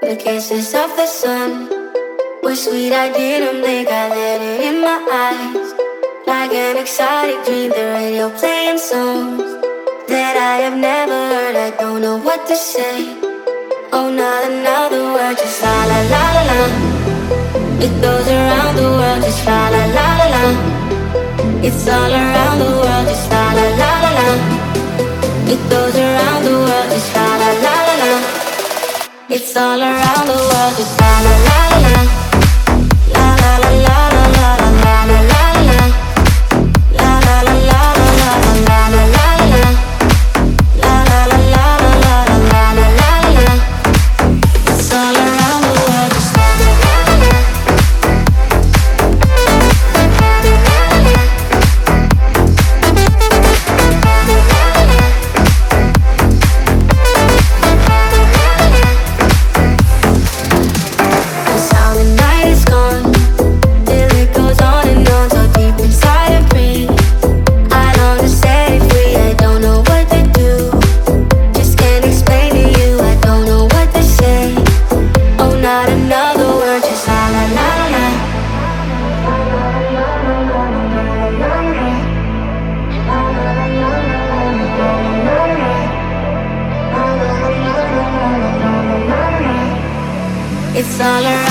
The kisses of the sun were sweet, I didn't blink, I let it in my eyes. Like an exotic dream, the radio playing songs that I have never heard, I don't know what to say. Oh, not another word, just la la la la la. It goes around the world, just la la la la la. It's all around the world, just la la la la la. It goes around the world, just la la la la la. It's all around the world, just la la la la la. La la la la la la la la la la. La la la la la la la la la la. La la la la la la la la la la. It's all around the world, just la la la la la. It's all around.